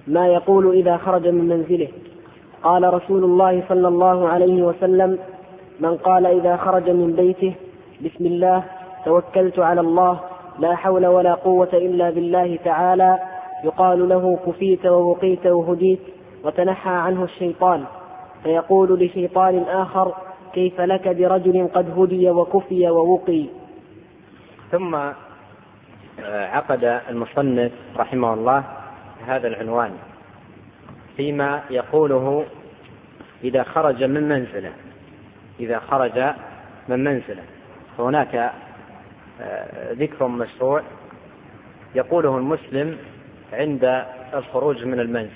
ما يقول إذا خرج من منزله. قال رسول الله صلى الله عليه وسلم: من قال إذا خرج من بيته: بسم الله توكلت على الله لا حول ولا قوة إلا بالله تعالى، يقال له: كفيت ووقيت وهديت وتنحى عنه الشيطان. فيقول لشيطان آخر: كيف لك برجل قد هدي وكفي ووقي. ثم عقد المصنف رحمه الله هذا العنوان فيما يقوله إذا خرج من منزله. إذا خرج من منزله هناك ذكر مشروع يقوله المسلم عند الخروج من المنزل.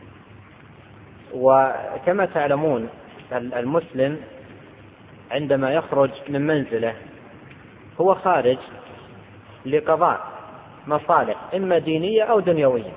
وكما تعلمون المسلم عندما يخرج من منزله هو خارج لقضاء مصالح إما دينية أو دنيوية،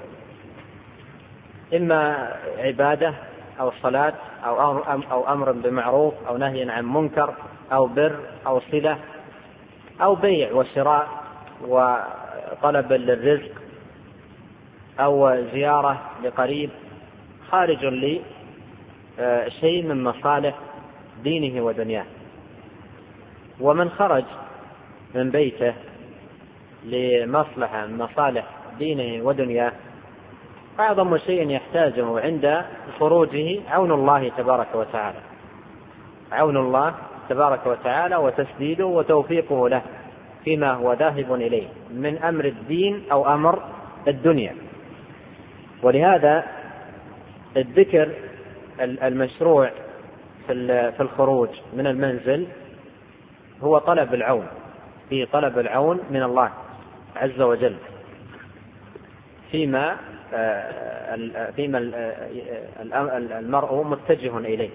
إما عبادة أو صلاة أو أمر بمعروف أو نهي عن منكر أو بر أو صلة أو بيع وشراء وطلب للرزق أو زيارة لقريب، خارج لشيء من مصالح دينه ودنياه. ومن خرج من بيته لمصلحة من مصالح دينه ودنياه أعظم شيء يحتاجه عند خروجه عون الله تبارك وتعالى، عون الله تبارك وتعالى وتسديده وتوفيقه له فيما هو ذاهب إليه من أمر الدين أو أمر الدنيا. ولهذا الذكر المشروع في الخروج من المنزل هو طلب العون، في طلب العون من الله عز وجل فيما المرء متجه إليه.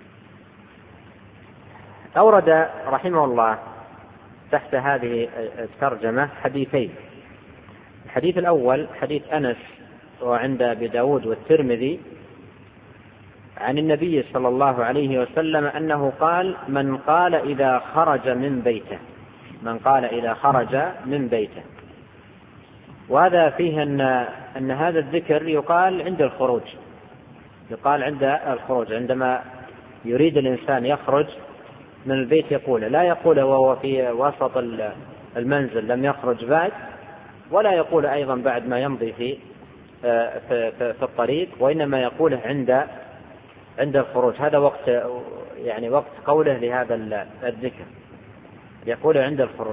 أورد رحمه الله تحت هذه الترجمة حديثين. الحديث الأول حديث أنس وعند أبي داود والترمذي عن النبي صلى الله عليه وسلم أنه قال: من قال إذا خرج من بيته، من قال إذا خرج من بيته. وهذا فيه أن هذا الذكر يقال عند الخروج، يقال عند الخروج عندما يريد الإنسان يخرج من البيت يقول، لا يقول وهو في وسط المنزل لم يخرج بعد، ولا يقول أيضا بعد ما يمضي في الطريق، وإنما يقوله عند الخروج. هذا وقت قوله لهذا الذكر يقوله عند الخروج.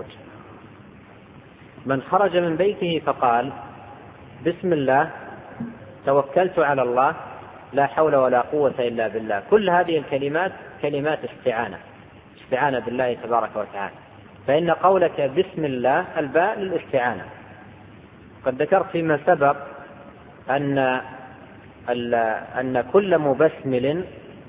من خرج من بيته فقال: بسم الله توكلت على الله لا حول ولا قوة إلا بالله. كل هذه الكلمات كلمات استعانة بالله تبارك وتعالى، فإن قولك بسم الله الباء للاستعانة. قد ذكرت فيما سبق أن كل مبسمل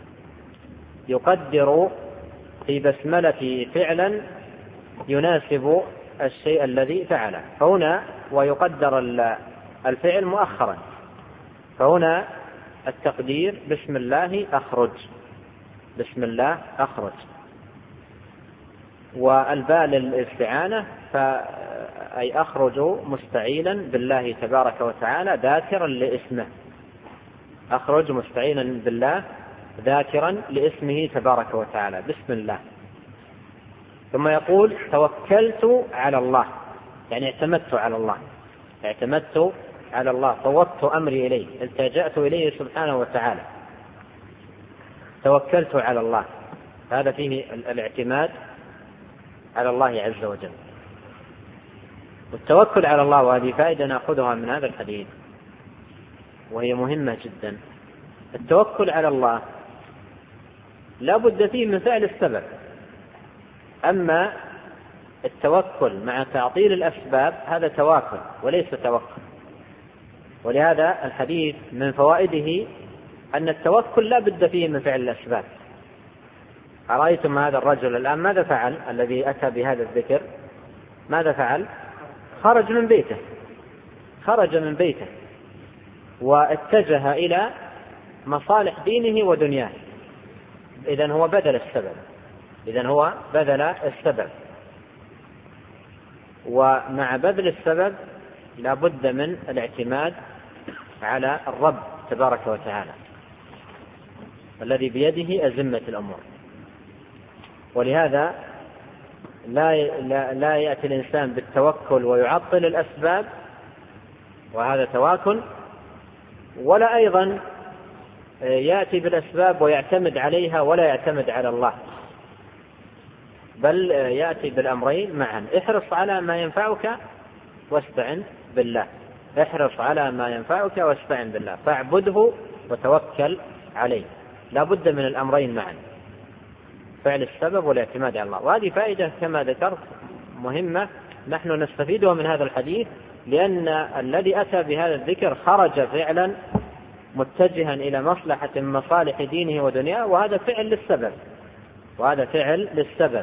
يقدر في بسملته فعلا يناسب الشيء الذي فعله، فهنا ويقدر الفعل مؤخرا، فهنا التقدير بسم الله أخرج، بسم الله أخرج. والباء للاستعانة أي أخرج مستعينا بالله تبارك وتعالى ذاكرا لاسمه، أخرج مستعينا بالله ذاكرا لاسمه تبارك وتعالى، بسم الله. ثم يقول توكلت على الله، يعني اعتمدت على الله، اعتمدت على الله، فوضت أمري إليه، التجأت إليه سبحانه وتعالى، توكلت على الله. هذا فيه الاعتماد على الله عز وجل. والتوكل على الله، وهذه فائدة نأخذها من هذا الحديث وهي مهمة جدا. التوكل على الله لا بد فيه من فعل السبب، أما التوكل مع تعطيل الأسباب هذا تواكل وليس توكل. ولهذا الحديث من فوائده أن التوكل لا بد فيه من فعل الأسباب. أرأيتم هذا الرجل الآن ماذا فعل؟ الذي أتى بهذا الذكر ماذا فعل؟ خرج من بيته، خرج من بيته واتجه إلى مصالح دينه ودنياه. إذن هو بذل السبب، إذن هو بذل السبب. ومع بذل السبب لا بد من الاعتماد على الرب تبارك وتعالى الذي بيده أزمة الأمور. ولهذا لا يأتي الإنسان بالتوكل ويعطل الأسباب، وهذا تواكل، ولا أيضا يأتي بالأسباب ويعتمد عليها ولا يعتمد على الله، بل يأتي بالأمرين معا. احرص على ما ينفعك واستعن بالله، احرص على ما ينفعك واستعن بالله، فاعبده وتوكل عليه. لا بد من الأمرين معا، فعل السبب والاعتماد على الله. وهذه فائدة كما ذكرت مهمة نحن نستفيدها من هذا الحديث، لأن الذي أتى بهذا الذكر خرج فعلا متجها إلى مصلحة من مصالح دينه ودنياه، وهذا فعل للسبب،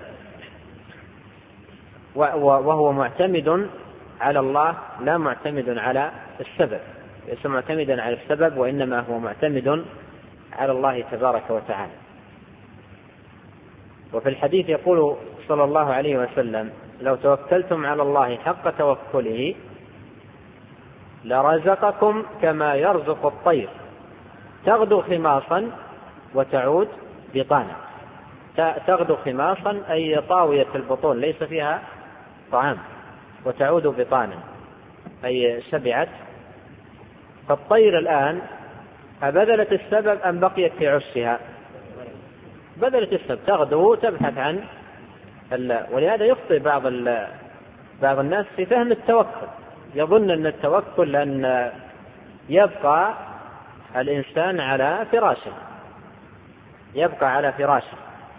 وهو معتمد على الله لا معتمد على السبب، ليس معتمدا على السبب وإنما هو معتمد على الله تبارك وتعالى. وفي الحديث يقول صلى الله عليه وسلم: لو توكلتم على الله حق توكله لرزقكم كما يرزق الطير تغدو خماصا وتعود بطانا. تغدو خماصا أي طاوية البطون ليس فيها طعام، وتعود بطانا أي شبعت. فالطير الآن أبذلت السبب أم بقيت في عشها؟ بذلت السبب، تغدو تبحث عن ولهذا يخطئ بعض الناس في فهم التوكل، يظن أن التوكل أن يبقى الإنسان على فراشه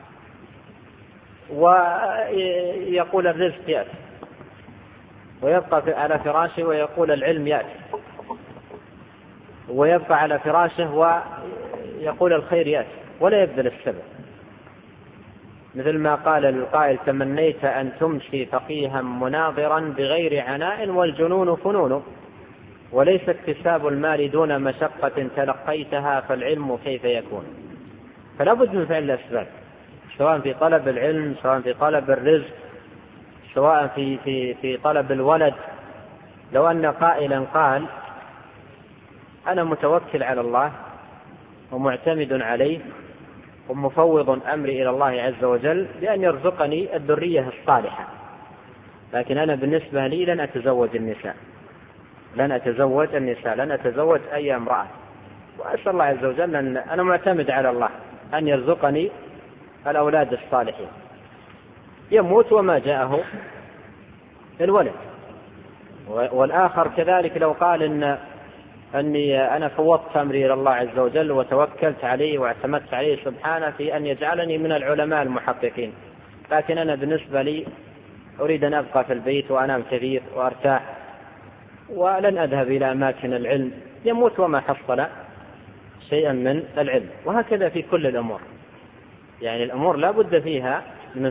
ويقول الرزق يأتي، ويبقى على فراشه ويقول العلم يأتي، ويبقى على فراشه ويقول الخير يأتي، ولا يبذل السبب. مثل ما قال القائل: تمنيت أن تمشي فقيها مناظرا بغير عناء والجنون فنون، وليس اكتساب المال دون مشقة تلقيتها فالعلم كيف يكون. فلا بد من فعل الأسباب، سواء في طلب العلم، سواء في طلب الرزق، سواء في طلب الولد. لو أن قائلا قال: أنا متوكل على الله ومعتمد عليه ومفوض أمري إلى الله عز وجل بأن يرزقني الذرية الصالحة، لكن أنا بالنسبة لي لن أتزوج أي امرأة، وأسأل الله عز وجل أن أنا معتمد على الله أن يرزقني الأولاد الصالحين. يموت وما جاءه الولد. والآخر كذلك لو قال أني أنا فوضت أمري إلى الله عز وجل وتوكلت عليه واعتمدت عليه سبحانه في أن يجعلني من العلماء المحققين، لكن أنا بالنسبة لي أريد أن أبقى في البيت وأنام كثير وأرتاح ولن أذهب إلى أماكن العلم، يموت وما حصل شيئا من العلم. وهكذا في كل الأمور، يعني الأمور لا بد فيها من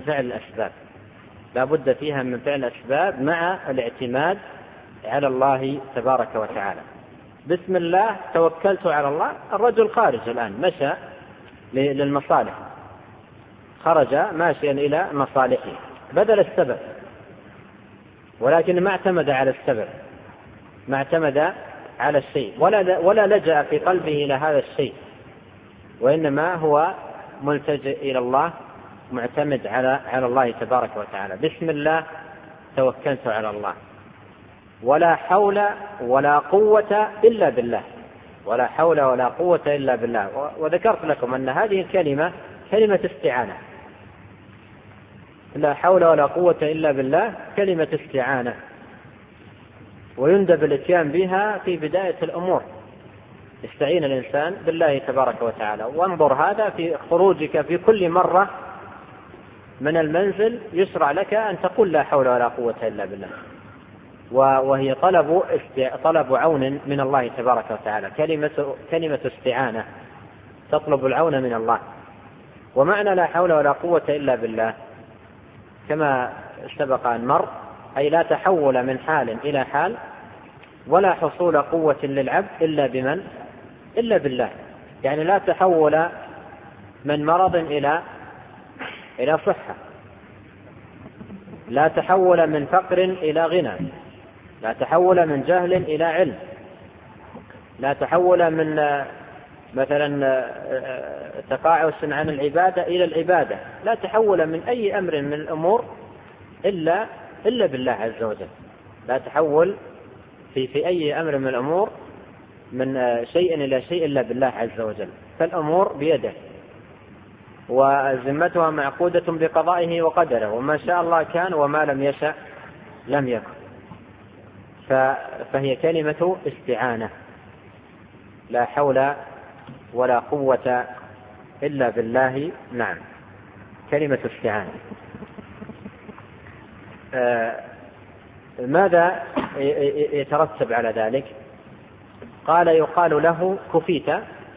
فعل الأسباب مع الاعتماد على الله تبارك وتعالى. بسم الله توكلت على الله. الرجل خارج الآن، مشى للمصالح، خرج ماشيا إلى مصالحه، بذل السبب، ولكن ما اعتمد على السبب، ما اعتمد على الشيء، ولا لجأ في قلبه إلى هذا الشيء، وإنما هو ملتجئ إلى الله، معتمد على الله تبارك وتعالى. بسم الله توكلت على الله، ولا حول ولا قوة إلا بالله، ولا حول ولا قوة إلا بالله. وذكرت لكم أن هذه الكلمة كلمة استعانة، لا حول ولا قوة إلا بالله كلمة استعانة، ويندب الاتيان بها في بداية الأمور. يستعين الإنسان بالله تبارك وتعالى. وانظر هذا في خروجك في كل مرة من المنزل يشرع لك أن تقول لا حول ولا قوة إلا بالله، وهي طلب عون من الله تبارك وتعالى، كلمة استعانة، تطلب العون من الله. ومعنى لا حول ولا قوة إلا بالله كما سبق أن مر، أي لا تحول من حال إلى حال، ولا حصول قوة للعبد إلا بالله. يعني لا تحول من مرض إلى صحة، لا تحول من فقر إلى غنى، لا تحول من جهل إلى علم، لا تحول من مثلا تقاعس عن العبادة إلى العبادة، لا تحول من أي أمر من الأمور إلا بالله عز وجل، لا تحول في أي أمر من الأمور من شيء إلى شيء إلا بالله عز وجل، فالأمور بيده وذمتها معقودة بقضائه وقدره، وما شاء الله كان وما لم يشأ لم يكن. فهي كلمة استعانة، لا حول ولا قوة إلا بالله. نعم، كلمة استعانة. ماذا يترتب على ذلك؟ قال يقال له كفيت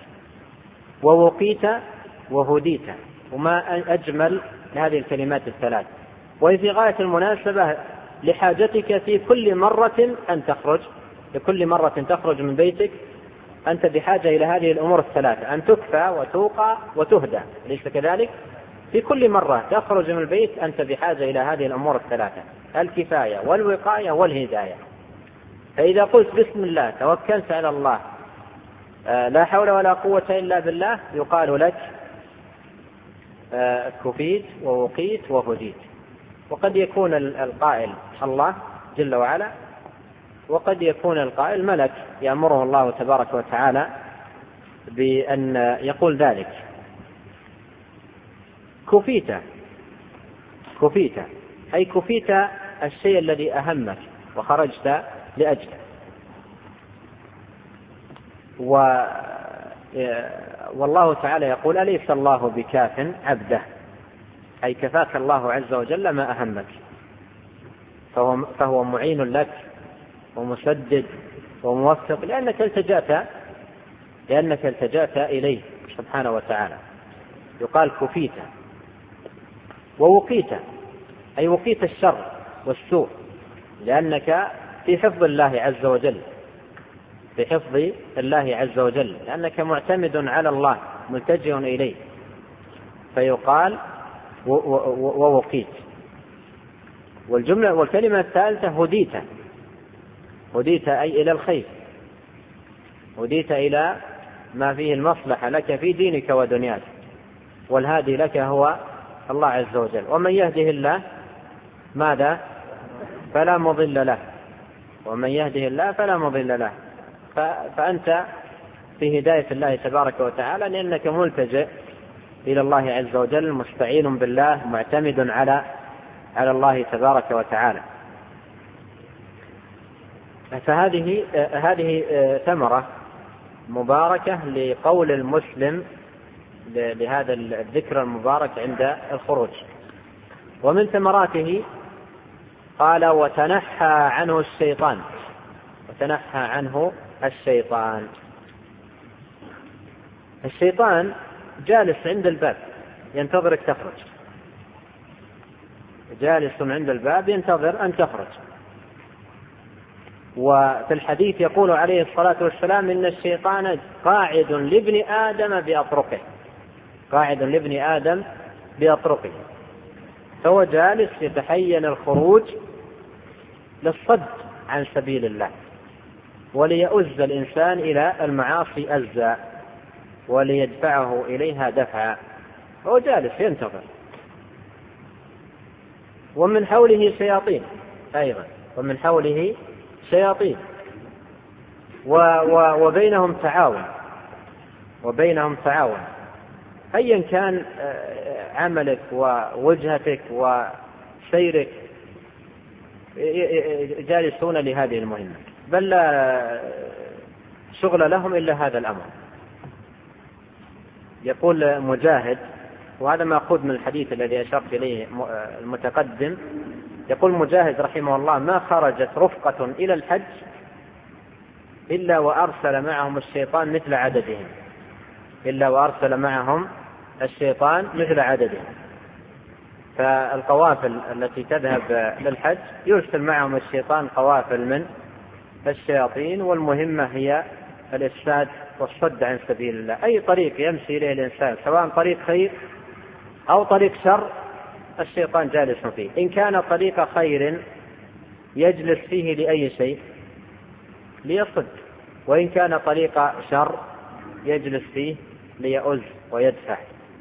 ووقيت وهديت، وما أجمل هذه الكلمات الثلاث، وهي في غاية المناسبة لحاجتك في كل مرة أن تخرج، لكل مرة تخرج من بيتك أنت بحاجة إلى هذه الأمور الثلاثة، أن تكفى وتوقى وتهدى، ليس كذلك؟ في كل مرة تخرج من البيت أنت بحاجة إلى هذه الأمور الثلاثة، الكفاية والوقاية والهداية. فإذا قلت بسم الله توكلت على الله لا حول ولا قوة إلا بالله، يقال لك كفيت ووقيت وهديت. وقد يكون القائل الله جل وعلا، وقد يكون القائل ملك يأمره الله تبارك وتعالى بأن يقول ذلك. كفيت أي كفيت الشيء الذي أهمك وخرجت لأجله. والله تعالى يقول أليس الله بكاف عبده، أي كفاك الله عز وجل ما أهمك، فهو معين لك ومسدد وموفق لأنك التجأت إليه سبحانه وتعالى. يقال كفيت. ووقيت أي وقيت الشر والسوء، لأنك في حفظ الله عز وجل، في حفظ الله عز وجل، لأنك معتمد على الله ملتجئ إليه، فيقال ووقيت. والجملة والكلمة الثالثة هديت أي إلى الخير، هديت إلى ما فيه المصلحة لك في دينك ودنياك، والهادي لك هو الله عز وجل. ومن يهده الله ماذا؟ فلا مضل له، ومن يهده الله فلا مضل له. فأنت في هداية الله تبارك وتعالى، لأنك ملتجئ إلى الله عز وجل، مستعين بالله، معتمد على الله تبارك وتعالى. فهذه ثمرة مباركة لقول المسلم لهذا الذكر المبارك عند الخروج. ومن ثمراته قال وتنحى عنه الشيطان. وتنحى عنه الشيطان جالس عند الباب ينتظرك تخرج، جالس عند الباب ينتظر أن تخرج. وفي الحديث يقول عليه الصلاة والسلام إن الشيطان قاعد لابن آدم بأطرقه، فهو جالس يتحين الخروج للصد عن سبيل الله، وليؤز الإنسان إلى المعاصي أزا، وليدفعه إليها دفعا، هو جالس ينتظر. ومن حوله شياطين أيضا، ومن حوله شياطين، وبينهم تعاون أيا كان عملك ووجهتك وسيرك، جالسون لهذه المهمة، بل لا شغل لهم إلا هذا الأمر. يقول مجاهد، وهذا مأخوذ من الحديث الذي أشرت إليه المتقدم، يقول مجاهد رحمه الله ما خرجت رفقة إلى الحج إلا وأرسل معهم الشيطان مثل عددهم، فالقوافل التي تذهب للحج يرسل معهم الشيطان قوافل من الشياطين، والمهمة هي الإفساد والصد عن سبيل الله. أي طريق يمشي إليه الإنسان سواء طريق خير أو طريق شر الشيطان جالس فيه. إن كان طريق خير يجلس فيه لأي شيء؟ ليصد وإن كان طريق شر يجلس فيه ليؤز ويدفع.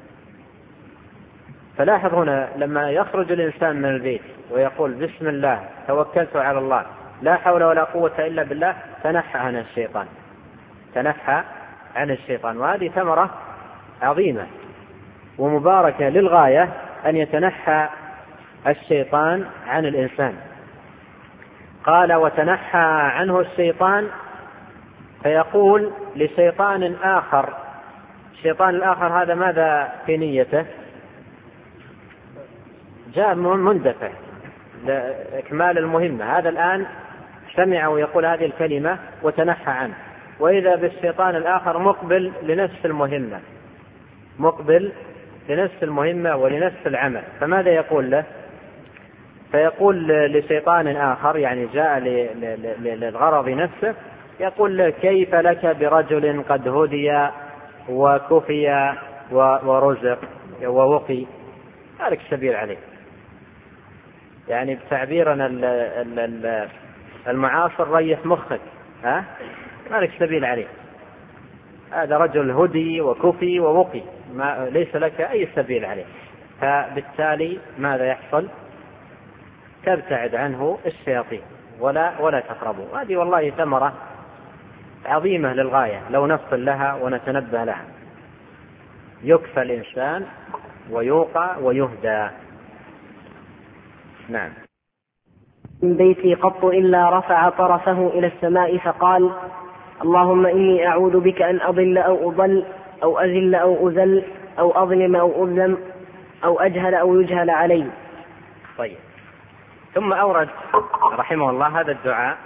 فلاحظ هنا لما يخرج الإنسان من البيت ويقول بسم الله توكلت على الله لا حول ولا قوة إلا بالله، تنحى عن الشيطان، تنحى عن الشيطان. وهذه ثمرة عظيمة ومباركة للغاية أن يتنحى الشيطان عن الإنسان. قال وتنحى عنه الشيطان فيقول لشيطان آخر. الشيطان الآخر هذا ماذا في نيته؟ جاء مندفع لإكمال المهمة، هذا الآن سمع ويقول هذه الكلمة وتنحى عنه، وإذا بالشيطان الآخر مقبل لنفس المهمة، مقبل لنفس المهمة ولنفس العمل. فماذا يقول له؟ فيقول لشيطان آخر يعني جاء للغرض نفسه، يقول له كيف لك برجل قد هدي وكفي ورزق ووقي، مالك سبيل عليه. يعني بتعبيرنا المعاصر ريح مخك، مالك سبيل عليه، هذا رجل هدي وكفي ووقي، ليس لك أي سبيل عليه. فبالتالي ماذا يحصل؟ تبتعد عنه الشياطين ولا تقربوا. هذه والله ثمرة عظيمة للغاية لو نفصل لها ونتنبه لها. يكفى الإنسان ويوقى ويهدى. نعم. من بيتي قط إلا رفع طرفه إلى السماء فقال اللهم إني أعوذ بك أن أضل أو أضل أو أذل أو أذل أو أظلم أو أظلم أو أجهل أو يجهل علي. طيب، ثم أورد رحمه الله هذا الدعاء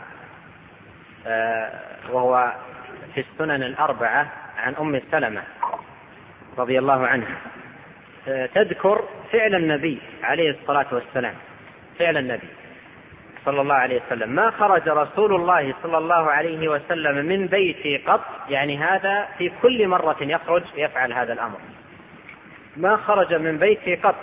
وهو في السنن الأربعة عن أم سلمة رضي الله عنها، تذكر فعل النبي عليه الصلاة والسلام، فعل النبي صلى الله عليه وسلم. ما خرج رسول الله صلى الله عليه وسلم من بيتي قط، يعني هذا في كل مرة يخرج يفعل هذا الأمر. ما خرج من بيتي قط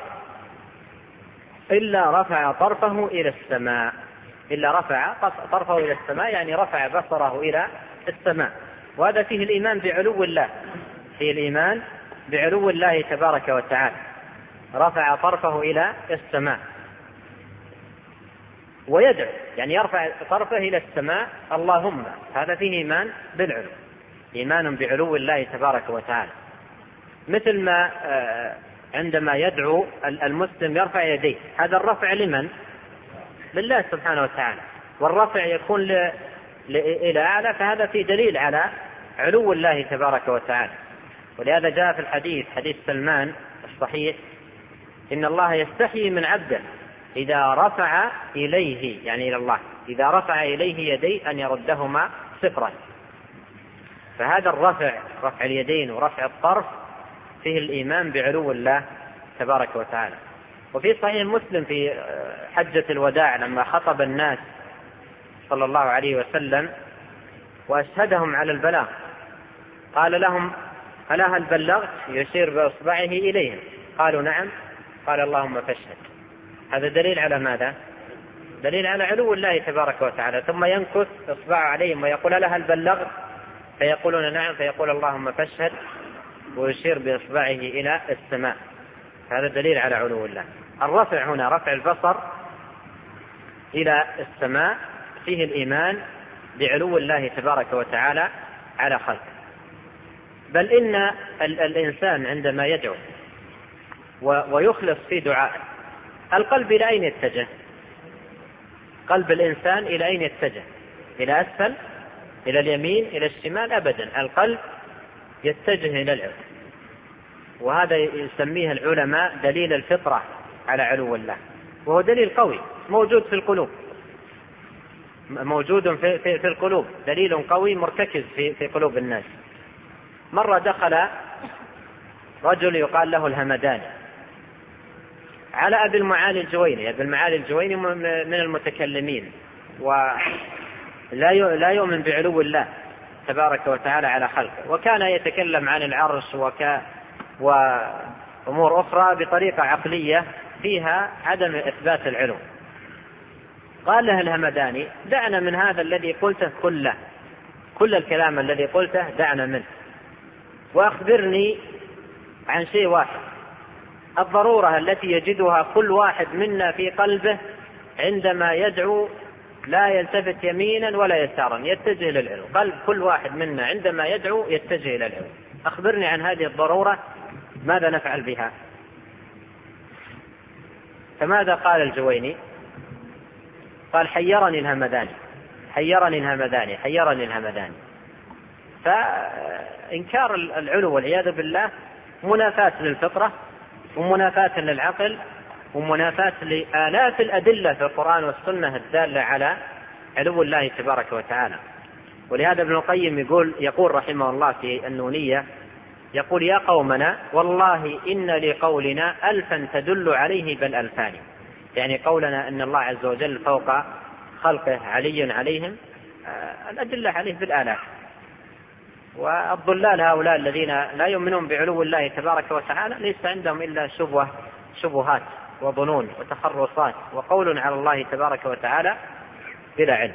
إلا رفع طرفه إلى السماء، إلا رفع طرفه إلى السماء يعني رفع بصره إلى السماء. وهذا فيه الإيمان بعلو الله، فيه الإيمان بعلو الله تبارك وتعالى. رفع طرفه إلى السماء ويدعو، يعني يرفع طرفه إلى السماء اللهم، هذا فيه إيمان بالعلو، إيمان بعلو الله تبارك وتعالى. مثل ما عندما يدعو المسلم يرفع يديه، هذا الرفع لمن؟ لله سبحانه وتعالى، والرفع يكون إلى أعلى، فهذا فيه دليل على علو الله تبارك وتعالى. ولهذا جاء في الحديث، حديث سلمان الصحيح، إن الله يستحيي من عبده إذا رفع إليه، يعني إلى الله، إذا رفع إليه يديه أن يردهما صفرا. فهذا الرفع، رفع اليدين ورفع الطرف، فيه الإيمان بعلو الله تبارك وتعالى. وفي صحيح مسلم في حجة الوداع لما خطب الناس صلى الله عليه وسلم وأشهدهم على البلاغ، قال لهم ألا هل بلغت؟ يشير بإصبعه إليهم، قالوا نعم، قال اللهم فاشهد. هذا دليل على ماذا؟ دليل على علو الله تبارك وتعالى. ثم ينكث إصبعه عليهم ويقول ألا هل بلغت؟ فيقولون نعم، فيقول اللهم فاشهد، ويشير بإصبعه إلى السماء. هذا دليل على علو الله. الرفع هنا رفع البصر إلى السماء، فيه الإيمان بعلو الله تبارك وتعالى على خلقه. بل إن الإنسان عندما يدعو ويخلص في دعائه، القلب إلى أين يتجه؟ قلب الإنسان إلى أين يتجه؟ إلى أسفل؟ إلى اليمين؟ إلى الشمال؟ أبدا، القلب يتجه إلى العلو. وهذا يسميه العلماء دليل الفطرة على علو الله، وهو دليل قوي موجود في القلوب، موجود في القلوب، دليل قوي مرتكز في قلوب الناس. مرة دخل رجل يقال له الهمداني على أبي المعالي الجويني. أبي المعالي الجويني من المتكلمين ولا يؤمن بعلو الله تبارك وتعالى على خلقه، وكان يتكلم عن العرش وأمور أخرى بطريقة عقلية فيها عدم إثبات العلو. قال له الهمداني دعنا من هذا الذي قلته كله، كل الكلام الذي قلته دعنا منه، وأخبرني عن شيء واحد، الضرورة التي يجدها كل واحد منا في قلبه عندما يدعو لا يلتفت يمينا ولا يسارا، يتجه إلى العلو. قلب كل واحد منا عندما يدعو يتجه إلى العلو. أخبرني عن هذه الضرورة، ماذا نفعل بها؟ فماذا قال الجويني؟ قال حيرني الهمداني، حيرني الهمداني، حيرني الهمداني. فإنكار العلو والعياذ بالله منافاة للفطرة، ومنافاة للعقل، ومنافاة لآلاف الأدلة في القرآن والسنة الدالة على علو الله تبارك وتعالى. ولهذا ابن القيم يقول رحمه الله في النونية، يقول يا قومنا والله إن لقولنا ألفا تدل عليه بل ألفان. يعني قولنا أن الله عز وجل فوق خلقه علي عليهم، الأدلة عليه بالآلاف. والضلال هؤلاء الذين لا يؤمنون بعلو الله تبارك وتعالى ليس عندهم إلا شبهات وظنون وتخرصات وقول على الله تبارك وتعالى بلا علم.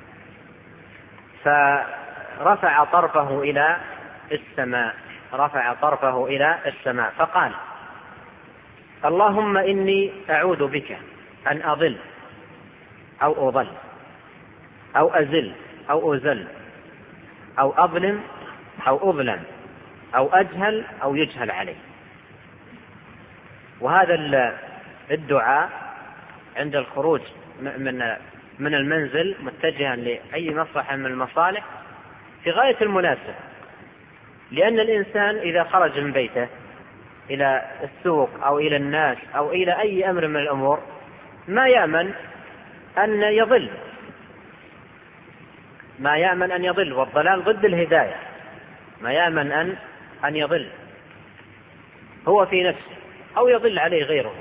فرفع طرفه إلى السماء، رفع طرفه إلى السماء فقال اللهم إني أعوذ بك أن أضل أو أضل أو أزل أو أزل أو أظلم أو أظلم أو أجهل أو يجهل عليه. وهذا الدعاء عند الخروج من المنزل متجها لأي مصلحة من المصالح في غاية المناسبة، لأن الإنسان إذا خرج من بيته إلى السوق أو إلى الناس أو إلى أي أمر من الأمور ما يأمن أن يضل، ما يأمن أن يضل، والضلال ضد الهداية، ما يأمن أن يضل هو في نفسه أو يضل عليه غيره،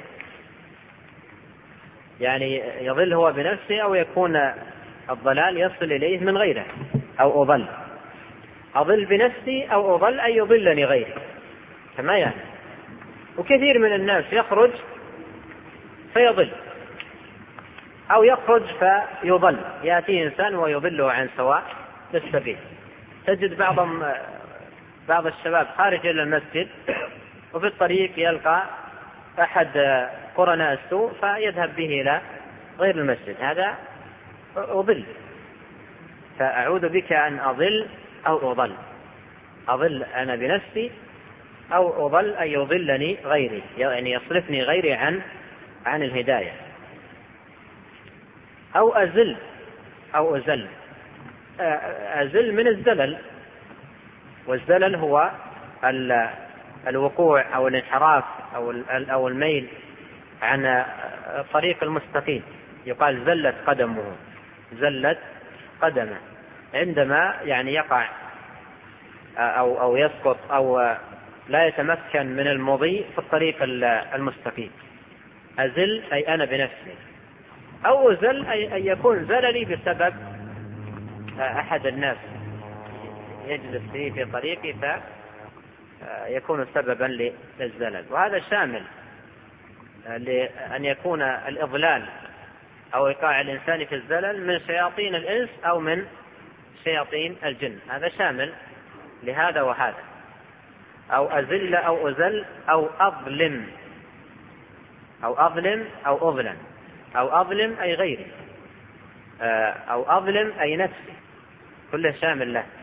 يعني يضل هو بنفسه أو يكون الضلال يصل إليه من غيره. أو أضل بنفسي أو أضل أن يضلني غيري، كما يعني. وكثير من الناس يخرج فيضل أو يخرج فيضل، يأتي إنسان ويضله عن سواء السبيل. تجد بعض الشباب خارج إلى المسجد وفي الطريق يلقى أحد قرناء السوء فيذهب به إلى غير المسجد، هذا أضل. فأعوذ بك أن أضل أو أضل، أضل أنا بنفسي أو أضل أن يضلني غيري، يعني يصرفني غيري عن الهداية. أو أزل أو أزل، أزل من الزلل، والزلل هو الوقوع أو الانحراف أو الميل عن الطريق المستقيم. يقال زلت قدمه، زلت قدمه، عندما يعني يقع أو يسقط أو لا يتمكن من المضي في الطريق المستقيم. أزل أي أنا بنفسي، أو أزل أي أن يكون زللي بسبب أحد الناس يجلس فيه في طريقي فيكون سببا للزلل. وهذا شامل لأن يكون الإضلال أو إيقاع الإنسان في الزلل من شياطين الإنس أو من شياطين الجن، هذا شامل لهذا وهذا. أو أزل أو أزل أو أظلم، أو أظلم أو أظلم، أو أظلم أي غيري، أو أظلم أي نفسي، كله شامل له.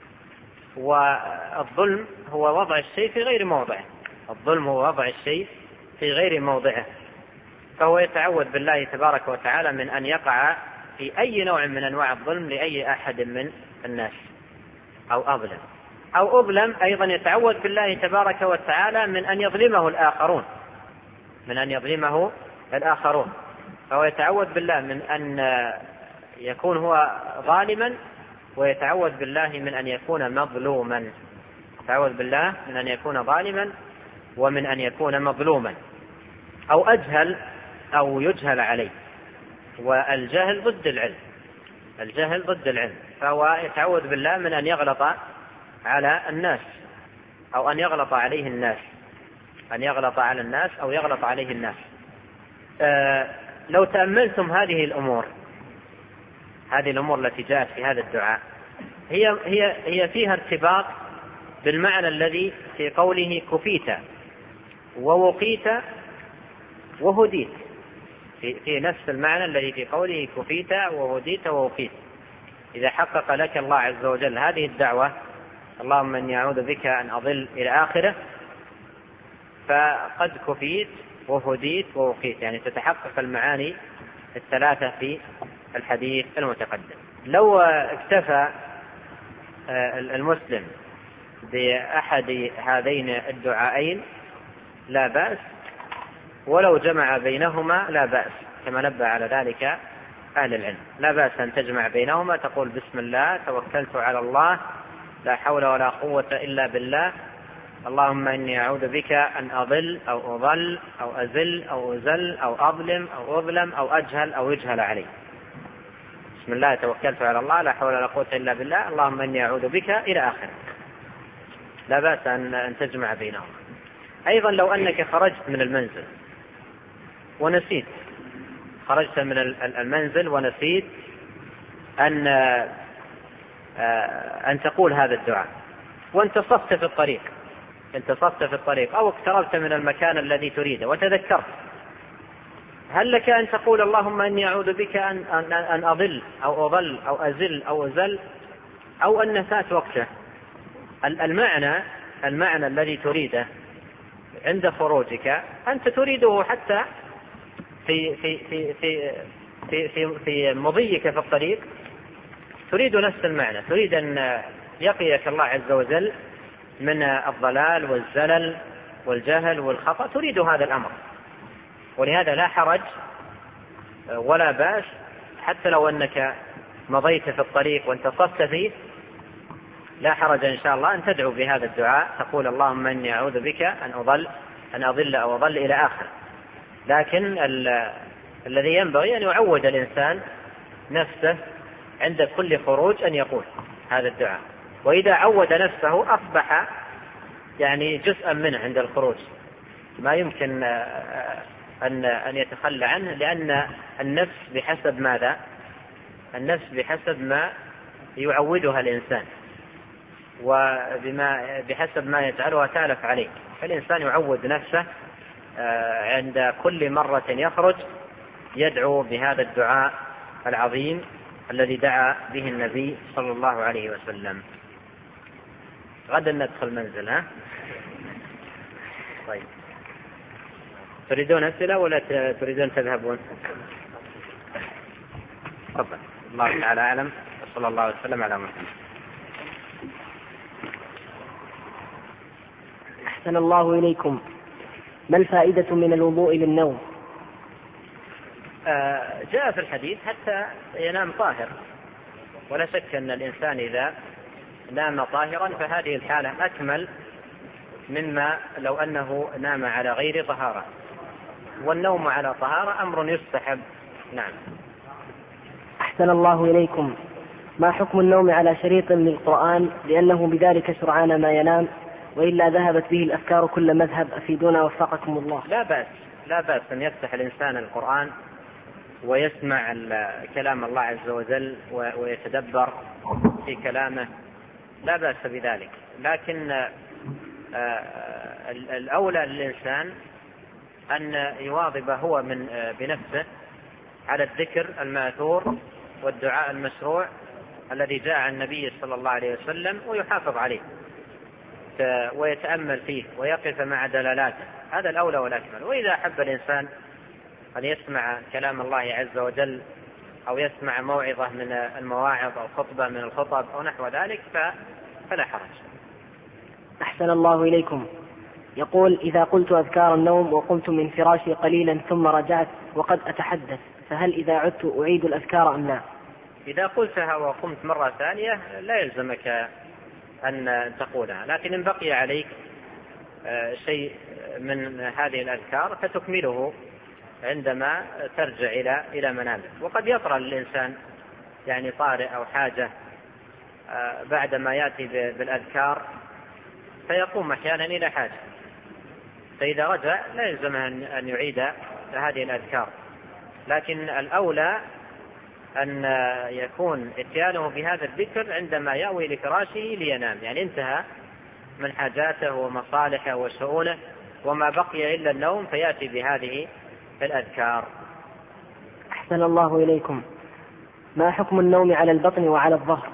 والظلم هو وضع الشيء في غير موضعه، الظلم هو وضع الشيء في غير موضعه، فهو يتعوذ بالله تبارك وتعالى من أن يقع في أي نوع من أنواع الظلم لأي أحد من الناس. أو أظلم أو أظلم أيضا يتعوذ بالله تبارك وتعالى من أن يظلمه الآخرون، من أن يظلمه الآخرون، فهو يتعوذ بالله من أن يكون هو ظالما، ويتعوذ بالله من أن يكون مظلوما، يتعوذ بالله من أن يكون ظالما ومن أن يكون مظلوما. أو أجهل أو يجهل عليه، والجهل ضد العلم، الجهل ضد العلم، فهو يتعوذ بالله من أن يغلط على الناس أو أن يغلط عليه الناس، أن يغلط على الناس أو يغلط عليه الناس. لو تأملتم هذه الأمور التي جاءت في هذا الدعاء هي فيها ارتباط بالمعنى الذي في قوله كفيت ووقيت وهديت، في نفس المعنى الذي في قوله كفيت وهديت ووقيت. إذا حقق لك الله عز وجل هذه الدعوة اللهم إني أعوذ بك أن أضل إلى آخره، فقد كفيت وهديت ووقيت، يعني تتحقق المعاني الثلاثة في الحديث المتقدم. لو اكتفى المسلم بأحد هذين الدعائين لا بأس، ولو جمع بينهما لا بأس، كما نبه على ذلك أهل العلم. لا بأس أن تجمع بينهما، تقول بسم الله توكلت على الله لا حول ولا قوة إلا بالله، اللهم إني أعوذ بك أن أضل أو أضل أو أزل أو أزل أو أظلم أو أظلم أو أجهل أو يجهل علي. بسم الله توكلت على الله لا حول ولا قوة إلا بالله، اللهم إني أعوذ بك إلى آخره. لا بأس أن تجمع بينهما. أيضا لو أنك خرجت من المنزل ونسيت، خرجت من المنزل ونسيت أن تقول هذا الدعاء، وانتصفت في الطريق أو اقتربت من المكان الذي تريده وتذكرت، هل لك أن تقول اللهم إني أعوذ بك أن أضل أو أضل أو أزل أو أزل، أو أن فات وقته؟ المعنى الذي تريده عند خروجك أنت تريده حتى في مضيك في الطريق، تريد نفس المعنى، تريد أن يقيك الله عز وجل من الضلال والزلل والجهل والخطأ، تريد هذا الأمر. ولهذا لا حرج ولا بأس حتى لو أنك مضيت في الطريق وانتصفت فيه، لا حرج إن شاء الله أن تدعو بهذا الدعاء، تقول اللهم إني أعوذ بك أن أضل أو أضل إلى آخر. لكن الذي ينبغي أن يعود الإنسان نفسه عند كل خروج أن يقول هذا الدعاء، وإذا عود نفسه أصبح يعني جزءا منه عند الخروج، ما يمكن أن يتخلى عنه، لأن النفس بحسب ماذا؟ النفس بحسب ما يعودها الإنسان، بحسب ما يجعلها تالف عليه. فالإنسان يعود نفسه عند كل مرة يخرج يدعو بهذا الدعاء العظيم الذي دعا به النبي صلى الله عليه وسلم. غدا ندخل منزل، ها؟ طيب، تريدون أسئلة ولا تريدون تذهبون؟ تفضل. الله تعالى أعلم، وصلى الله وسلم على محمد. أحسن الله إليكم. ما الفائدة من الوضوء للنوم؟ جاء في الحديث حتى ينام طاهر، ولا شك أن الإنسان إذا نام طاهرا فهذه الحالة أكمل مما لو أنه نام على غير طهارة، والنوم على طهارة أمر يستحب. نعم. أحسن الله إليكم. ما حكم النوم على شريط من القرآن لأنه بذلك سرعان ما ينام، وإلا ذهبت به الأفكار كل مذهب، أفيدونا وفقكم الله. لا بأس أن يفتح الإنسان القرآن ويسمع كلام الله عز وجل ويتدبر في كلامه، لا بأس بذلك، لكن الأولى للإنسان أن يواظب هو بنفسه على الذكر الماثور والدعاء المشروع الذي جاء عن النبي صلى الله عليه وسلم، ويحافظ عليه ويتأمل فيه ويقف مع دلالاته، هذا الأولى والأكمل. وإذا أحب الإنسان أن يسمع كلام الله عز وجل أو يسمع موعظة من المواعظ أو خطبة من الخطب أو نحو ذلك فلا حرج. أحسن الله إليكم. يقول: إذا قلت أذكار النوم وقمت من فراشي قليلا ثم رجعت وقد أتحدث، فهل إذا عدت أعيد الأذكار أم لا؟ إذا قلتها وقمت مرة ثانية لا يلزمك أن تقولها، لكن إن بقي عليك شيء من هذه الأذكار فتكمله عندما ترجع إلى منامك. وقد يطرأ للإنسان يعني طارئ أو حاجة بعدما يأتي بالأذكار فيقوم أحيانا إلى حاجة، فإذا رجع لا يلزمه أن يعيد هذه الأذكار، لكن الأولى أن يكون إتيانه بهذا الذكر عندما يأوي لفراشه لينام، يعني انتهى من حاجاته ومصالحه وشؤونه وما بقي إلا النوم، فيأتي بهذه الأذكار. أحسن الله إليكم. ما حكم النوم على البطن وعلى الظهر؟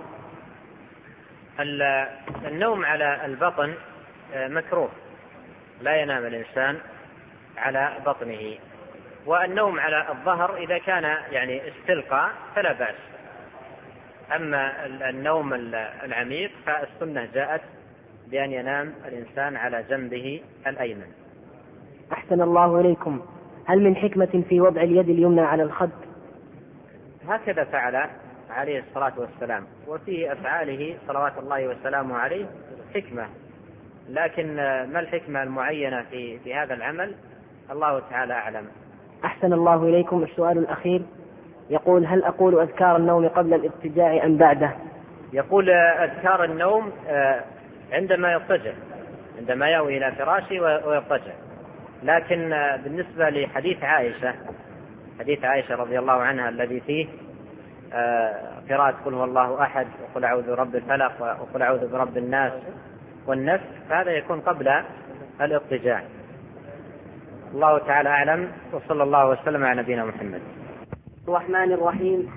النوم على البطن مكروه، لا ينام الإنسان على بطنه. والنوم على الظهر إذا كان يعني استلقى فلا بأس. أما النوم العميق فالسنة جاءت بأن ينام الإنسان على جنبه الأيمن. أحسن الله إليكم. هل من حكمة في وضع اليد اليمنى على الخد؟ هكذا فعل عليه الصلاة والسلام، وفي أفعاله صلوات الله وسلامه عليه حكمة، لكن ما الحكمة المعينة في هذا العمل الله تعالى أعلم. أحسن الله إليكم. السؤال الأخير يقول: هل أقول أذكار النوم قبل الاضطجاع أم بعده؟ يقول أذكار النوم عندما يضطجع، عندما يأوي إلى فراشه ويضطجع. لكن بالنسبة لحديث عائشة رضي الله عنها الذي فيه قراءة قل هو الله أحد وقل أعوذ برب الفلق وقل أعوذ برب الناس والنفس، فهذا يكون قبل الاضطجاع. الله تعالى أعلم، وصلى الله وسلم على نبينا محمد. الرحمن الرحيم.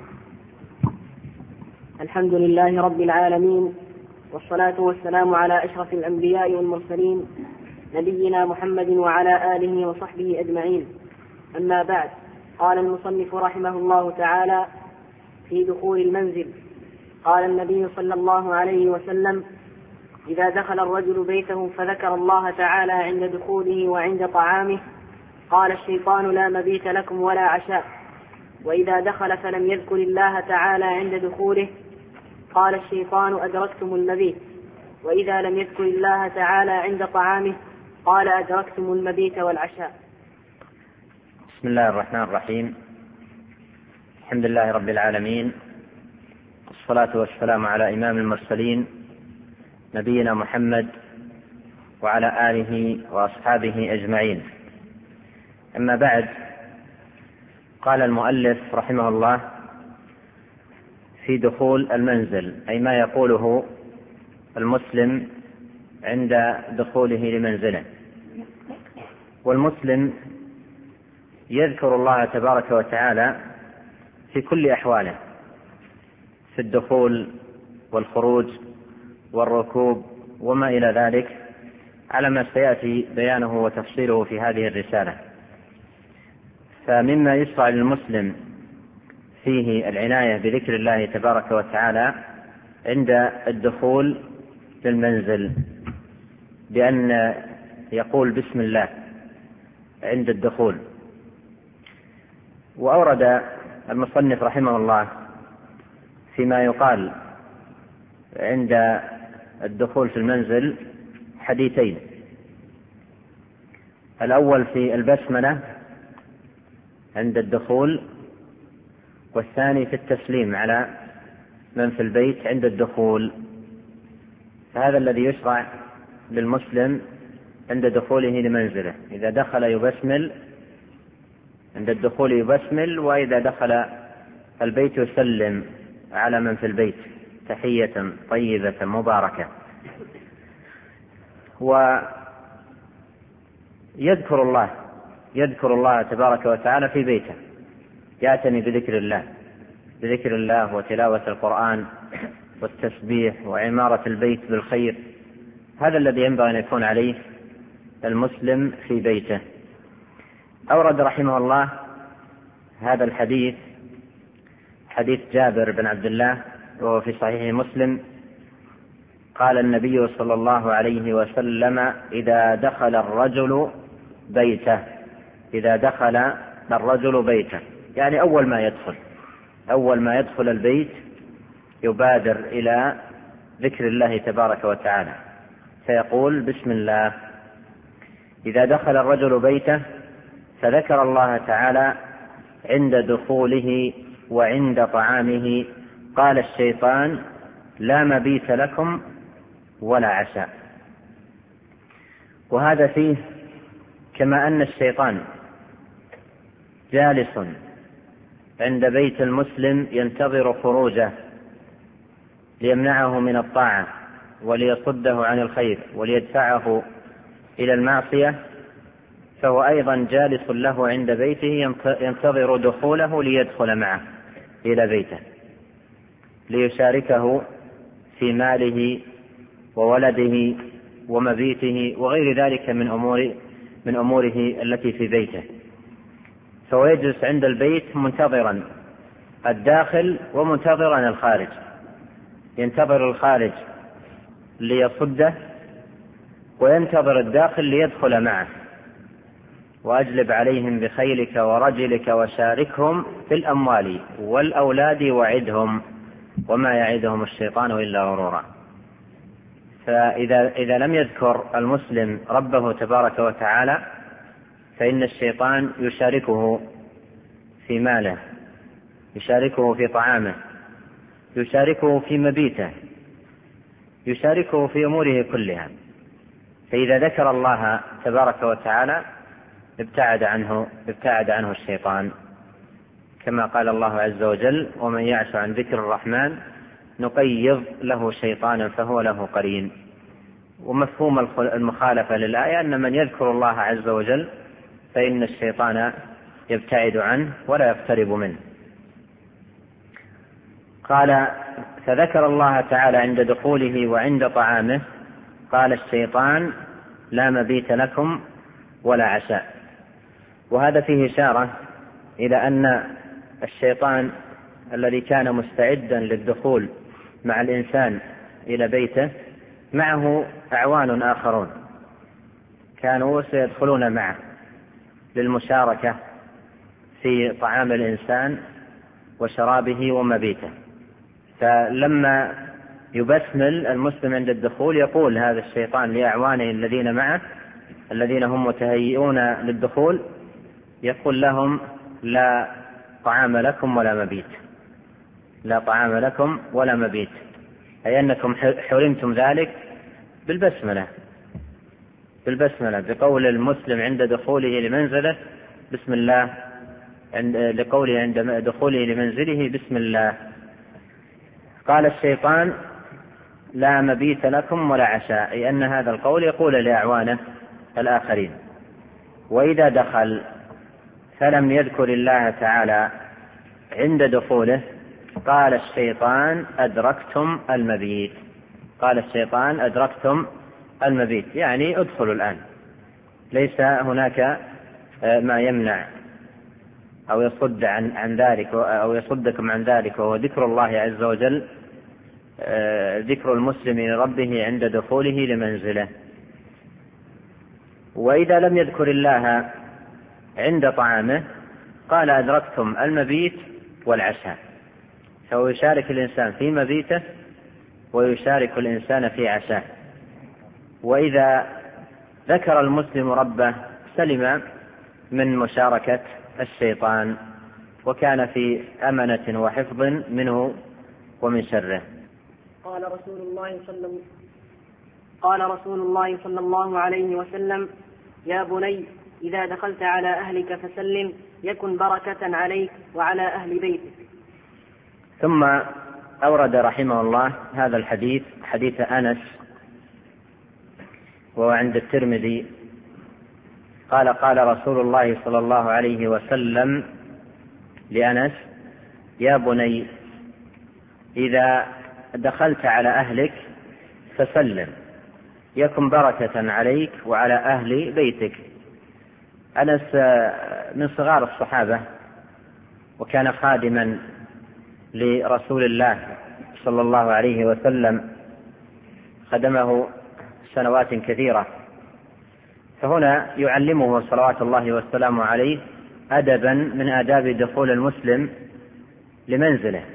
الحمد لله رب العالمين، والصلاة والسلام على أشرف الأنبياء والمرسلين نبينا محمد وعلى آله وصحبه أجمعين. أما بعد، قال المصنف رحمه الله تعالى: في دخول المنزل. قال النبي صلى الله عليه وسلم: إذا دخل الرجل بيته فذكر الله تعالى عند دخوله وعند طعامه قال الشيطان لا مبيت لكم ولا عشاء. وإذا دخل فلم يذكر الله تعالى عند دخوله قال الشيطان أدركتم المبيت. وإذا لم يذكر الله تعالى عند طعامه قال أدركتم المبيت والعشاء. بسم الله الرحمن الرحيم. الحمد لله رب العالمين، والصلاة والسلام على إمام المرسلين نبينا محمد وعلى آله وأصحابه أجمعين. أما بعد، قال المؤلف رحمه الله: في دخول المنزل، أي ما يقوله المسلم عند دخوله لمنزله. والمسلم يذكر الله تبارك وتعالى في كل أحواله، في الدخول والخروج والركوب وما إلى ذلك، على ما سيأتي بيانه وتفصيله في هذه الرسالة. فمما يشرع للمسلم فيه العناية بذكر الله تبارك وتعالى عند الدخول للمنزل، بأن يقول بسم الله عند الدخول. وأورد المصنف رحمه الله فيما يقال عند الدخول في المنزل حديثين: الأول في البسملة عند الدخول، والثاني في التسليم على من في البيت عند الدخول. فهذا الذي يشرع للمسلم عند دخوله لمنزله. إذا دخل يبسمل عند الدخول يبسمل، وإذا دخل البيت يسلم على من في البيت تحية طيبة مباركة. ويذكر الله تبارك وتعالى في بيته، يعتني بذكر الله وتلاوة القرآن والتسبيح وعمارة البيت بالخير. هذا الذي ينبغي أن يكون عليه المسلم في بيته. أورد رحمه الله هذا الحديث، حديث جابر بن عبد الله، وهو في صحيح مسلم. قال النبي صلى الله عليه وسلم: إذا دخل الرجل بيته، يعني أول ما يدخل البيت يبادر إلى ذكر الله تبارك وتعالى، فيقول بسم الله. إذا دخل الرجل بيته فذكر الله تعالى عند دخوله وعند طعامه قال الشيطان لا مبيت لكم ولا عشاء. وهذا فيه كما أن الشيطان جالس عند بيت المسلم ينتظر خروجه ليمنعه من الطاعة وليصده عن الخير وليدفعه إلى المعصية، فهو أيضا جالس له عند بيته ينتظر دخوله ليدخل معه إلى بيته ليشاركه في ماله وولده ومبيته وغير ذلك من أموره التي في بيته. فهو يجلس عند البيت منتظرا الداخل ومنتظرا الخارج، ينتظر الخارج ليصده وينتظر الداخل ليدخل معه. وأجلب عليهم بخيلك ورجلك وشاركهم في الأموال والأولاد وعدهم وما يعدهم الشيطان إلا غرورا. فإذا لم يذكر المسلم ربه تبارك وتعالى فإن الشيطان يشاركه في ماله، يشاركه في طعامه، يشاركه في مبيته، يشاركه في أموره كلها. فإذا ذكر الله تبارك وتعالى ابتعد عنه الشيطان، كما قال الله عز وجل: ومن يعش عن ذكر الرحمن نقيض له شيطانا فهو له قرين. ومفهوم المخالفة للآية أن من يذكر الله عز وجل فإن الشيطان يبتعد عنه ولا يقترب منه. قال: فذكر الله تعالى عند دخوله وعند طعامه قال الشيطان: لا مبيت لكم ولا عشاء. وهذا فيه إشارة إلى أن الشيطان الذي كان مستعدا للدخول مع الإنسان إلى بيته معه أعوان آخرون كانوا سيدخلون معه للمشاركة في طعام الإنسان وشرابه ومبيته. فلما يبسمل المسلم عند الدخول يقول هذا الشيطان لأعوانه الذين معه الذين هم متهيئون للدخول، يقول لهم: لا طعام لكم ولا مبيت، لا طعام لكم ولا مبيت، أي أنكم حرمتم ذلك بالبسملة، بقول المسلم عند دخوله لمنزله بسم الله، لقوله عند دخوله لمنزله بسم الله. قال الشيطان: لا مبيت لكم ولا عشاء، أي أن هذا القول يقول لأعوانه الآخرين. وإذا دخل فلم يذكر الله تعالى عند دخوله قال الشيطان: أدركتم المبيت. قال الشيطان: أدركتم المبيت، يعني ادخلوا الآن، ليس هناك ما يمنع أو يصد عن ذلك أو يصدكم عن ذلك، وهو ذكر الله عز وجل، ذكر المسلم لربه عند دخوله لمنزله. وإذا لم يذكر الله عند طعامه قال: أدركتم المبيت والعشاء. فهو يشارك الإنسان في مبيته ويشارك الإنسان في عشاء. وإذا ذكر المسلم ربه سلم من مشاركة الشيطان وكان في أمنة وحفظ منه ومن شره. قال رسول الله صلى الله عليه وسلم: يا بني إذا دخلت على أهلك فسلم يكن بركة عليك وعلى أهل بيتك. ثم أورد رحمه الله هذا الحديث، حديث أنس، وهو عند الترمذي، قال: قال رسول الله صلى الله عليه وسلم لأنس: يا بني إذا دخلت على أهلك فسلم يكن بركة عليك وعلى أهل بيتك. أنس من صغار الصحابة وكان خادما لرسول الله صلى الله عليه وسلم، خدمه سنوات كثيرة. فهنا يعلمه صلوات الله والسلام عليه أدبا من آداب دخول المسلم لمنزله،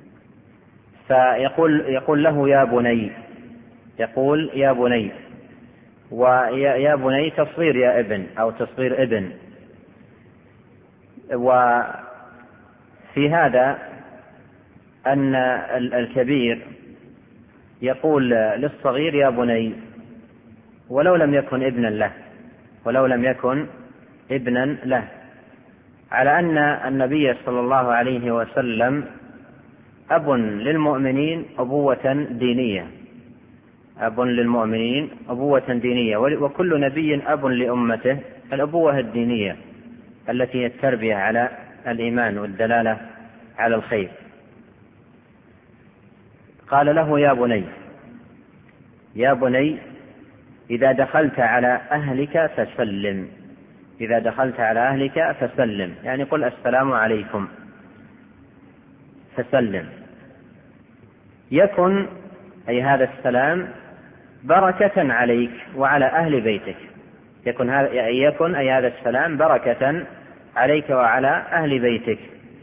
فيقول له يا بني، يقول يا بني، ويا بني تصغير يا ابن أو تصغير ابن. وفي هذا أن الكبير يقول للصغير يا بني ولو لم يكن ابنا له، على أن النبي صلى الله عليه وسلم أب للمؤمنين أبوة دينية، أب للمؤمنين أبوة دينية، وكل نبي أب لأمته الأبوة الدينية التي هي التربية على الإيمان والدلالة على الخير. قال له: يا بني إذا دخلت على أهلك فسلم، إذا دخلت على أهلك فسلم، يعني قل السلام عليكم فسلم. يكن أي هذا السلام بركة عليك وعلى أهل بيتك، يكن أي هذا السلام بركة عليك وعلى أهل بيتك.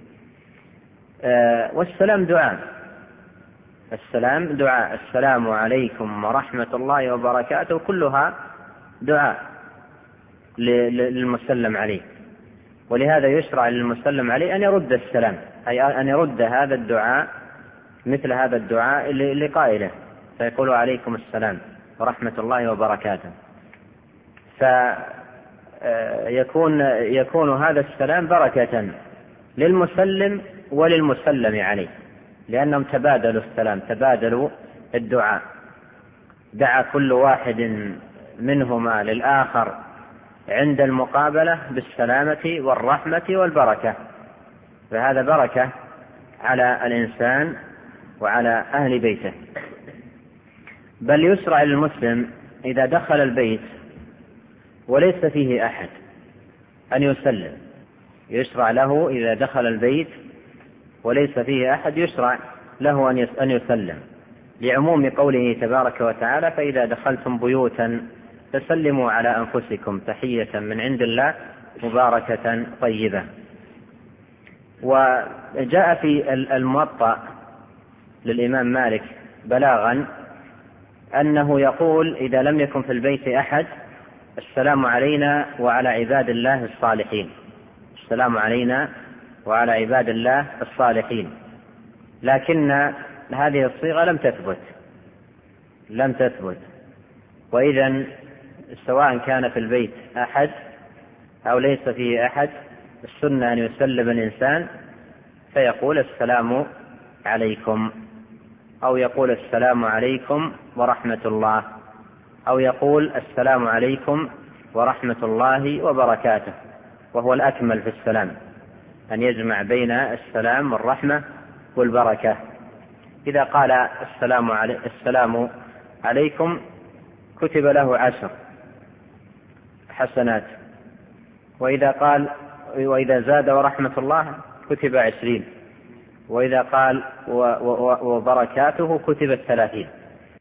والسلام دعاء، السلام دعاء، السلام عليكم ورحمة الله وبركاته كلها دعاء للمسلم عليه، ولهذا يشرع للمسلم عليه أن يرد السلام، أي أن يرد هذا الدعاء مثل هذا الدعاء لقائله، فيقول: عليكم السلام ورحمة الله وبركاته. فيكون هذا السلام بركة للمسلم وللمسلم عليه، لأنهم تبادلوا السلام، تبادلوا الدعاء، دعا كل واحد منهما للآخر عند المقابلة بالسلامة والرحمة والبركة، فهذا بركة على الإنسان وعلى أهل بيته. بل يشرع للمسلم إذا دخل البيت وليس فيه أحد أن يسلم، يشرع له إذا دخل البيت وليس فيه أحد يشرع له أن يسلم، لعموم قوله تبارك وتعالى: فإذا دخلتم بيوتا فسلموا على أنفسكم تحية من عند الله مباركة طيبة. وجاء في الموطأ للإمام مالك بلاغا أنه يقول: إذا لم يكن في البيت أحد السلام علينا وعلى عباد الله الصالحين، السلام علينا وعلى عباد الله الصالحين. لكن هذه الصيغة لم تثبت، وإذا سواء كان في البيت أحد أو ليس فيه أحد السنة أن يسلم الإنسان فيقول: السلام عليكم، أو يقول: السلام عليكم ورحمة الله، أو يقول: السلام عليكم ورحمة الله وبركاته، وهو الأكمل في السلام أن يجمع بين السلام والرحمة والبركة. إذا قال السلام عليكم كتب له 10 حسنات، وإذا زاد ورحمة الله كتب 20، وإذا قال وبركاته كتبت 30.